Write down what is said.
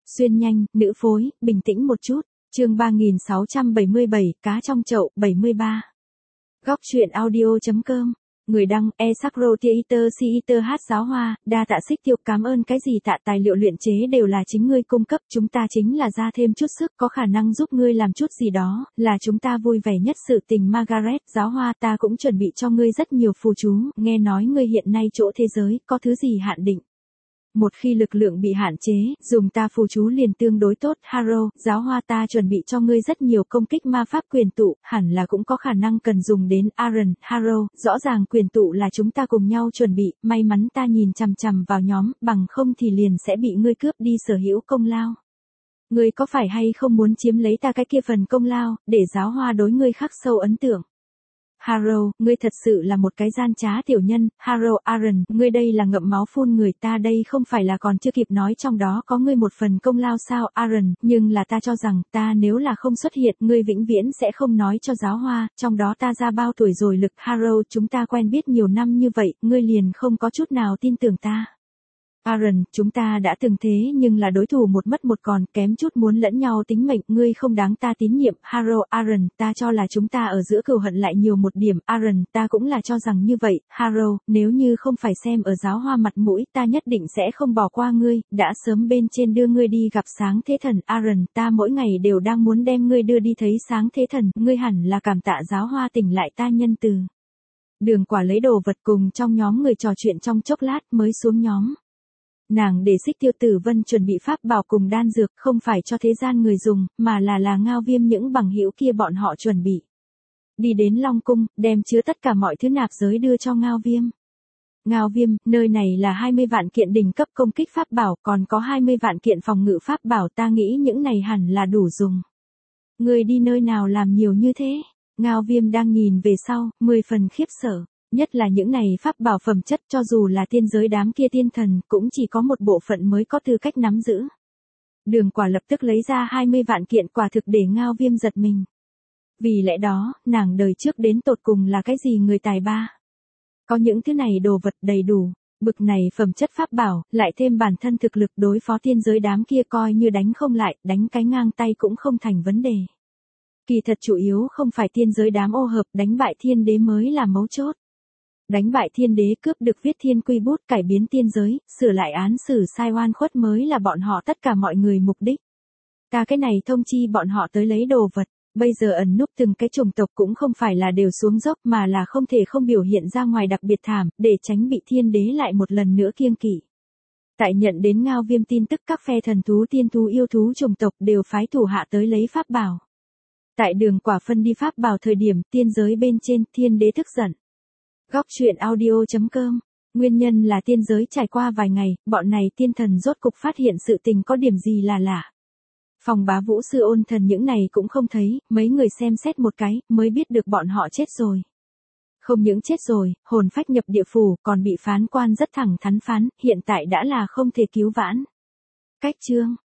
Xuyên nhanh, nữ phối, bình tĩnh một chút. Chương 3677, cá trong chậu, 73. Góc truyện audio.com. Người đăng, Esakro Theater Theater hát giáo hoa, đa tạ Xích Tiêu, cảm ơn cái gì tạ, tài liệu luyện chế đều là chính ngươi cung cấp, chúng ta chính là ra thêm chút sức, có khả năng giúp ngươi làm chút gì đó, là chúng ta vui vẻ nhất sự tình. Margaret, giáo hoa, ta cũng chuẩn bị cho ngươi rất nhiều phù chú, nghe nói ngươi hiện nay chỗ thế giới, có thứ gì hạn định. Một khi lực lượng bị hạn chế, dùng ta phù chú liền tương đối tốt. Harrow, giáo hoa, ta chuẩn bị cho ngươi rất nhiều công kích ma pháp quyền tụ, hẳn là cũng có khả năng cần dùng đến. Aaron, Harrow, rõ ràng quyền tụ là chúng ta cùng nhau chuẩn bị, may mắn ta nhìn chằm chằm vào nhóm, bằng không thì liền sẽ bị ngươi cướp đi sở hữu công lao. Ngươi có phải hay không muốn chiếm lấy ta cái kia phần công lao, để giáo hoa đối ngươi khắc sâu ấn tượng? Harrow, ngươi thật sự là một cái gian trá tiểu nhân. Harrow, Aaron, ngươi đây là ngậm máu phun người, ta đây không phải là còn chưa kịp nói trong đó có ngươi một phần công lao sao? Aaron, nhưng là ta cho rằng, ta nếu là không xuất hiện, ngươi vĩnh viễn sẽ không nói cho giáo hoa, trong đó ta ra bao tuổi rồi lực. Harrow, chúng ta quen biết nhiều năm như vậy, ngươi liền không có chút nào tin tưởng ta. Aaron, chúng ta đã từng thế nhưng là đối thủ một mất một còn, kém chút muốn lẫn nhau tính mệnh, ngươi không đáng ta tín nhiệm. Harrow, Aaron, ta cho là chúng ta ở giữa cừu hận lại nhiều một điểm. Aaron, ta cũng là cho rằng như vậy. Harrow, nếu như không phải xem ở giáo hoa mặt mũi, ta nhất định sẽ không bỏ qua ngươi, đã sớm bên trên đưa ngươi đi gặp sáng thế thần. Aaron, ta mỗi ngày đều đang muốn đem ngươi đưa đi thấy sáng thế thần, ngươi hẳn là cảm tạ giáo hoa tỉnh lại ta nhân từ. Đường Quả lấy đồ vật cùng trong nhóm người trò chuyện trong chốc lát mới xuống nhóm. Nàng để Xích Tiêu Tử Vân chuẩn bị pháp bảo cùng đan dược, không phải cho thế gian người dùng, mà là Ngao Viêm những bằng hữu kia bọn họ chuẩn bị. Đi đến Long Cung, đem chứa tất cả mọi thứ nạp giới đưa cho Ngao Viêm. Ngao Viêm, nơi này là 20 vạn kiện đỉnh cấp công kích pháp bảo, còn có 20 vạn kiện phòng ngự pháp bảo, ta nghĩ những này hẳn là đủ dùng. Người đi nơi nào làm nhiều như thế? Ngao Viêm đang nhìn về sau, 10 phần khiếp sợ. Nhất là những này pháp bảo phẩm chất, cho dù là tiên giới đám kia tiên thần, cũng chỉ có một bộ phận mới có tư cách nắm giữ. Đường Quả lập tức lấy ra 20 vạn kiện, quả thực để Ngao Viêm giật mình. Vì lẽ đó, nàng đời trước đến tột cùng là cái gì người tài ba? Có những thứ này đồ vật đầy đủ, bực này phẩm chất pháp bảo, lại thêm bản thân thực lực đối phó tiên giới đám kia coi như đánh không lại, đánh cái ngang tay cũng không thành vấn đề. Kỳ thật chủ yếu không phải tiên giới đám ô hợp, đánh bại thiên đế mới là mấu chốt. Đánh bại thiên đế, cướp được viết thiên quy bút, cải biến tiên giới, sửa lại án xử sai oan khuất mới là bọn họ tất cả mọi người mục đích. Ta cái này thông chi bọn họ tới lấy đồ vật, bây giờ ẩn núp từng cái chủng tộc cũng không phải là đều xuống dốc mà là không thể không biểu hiện ra ngoài đặc biệt thảm, để tránh bị thiên đế lại một lần nữa kiêng kỵ. Tại nhận đến Ngao Viêm tin tức, các phe thần thú, tiên thú, yêu thú chủng tộc đều phái thủ hạ tới lấy pháp bảo. Tại Đường Quả phân đi pháp bảo thời điểm, tiên giới bên trên, thiên đế tức giận. Góc truyện audio.com. Nguyên nhân là tiên giới trải qua vài ngày, bọn này tiên thần rốt cục phát hiện sự tình có điểm gì là lạ. Phòng Bá Vũ Sư Ôn Thần những này cũng không thấy, mấy người xem xét một cái, mới biết được bọn họ chết rồi. Không những chết rồi, hồn phách nhập địa phủ, còn bị phán quan rất thẳng thắn phán, hiện tại đã là không thể cứu vãn. Cách chương.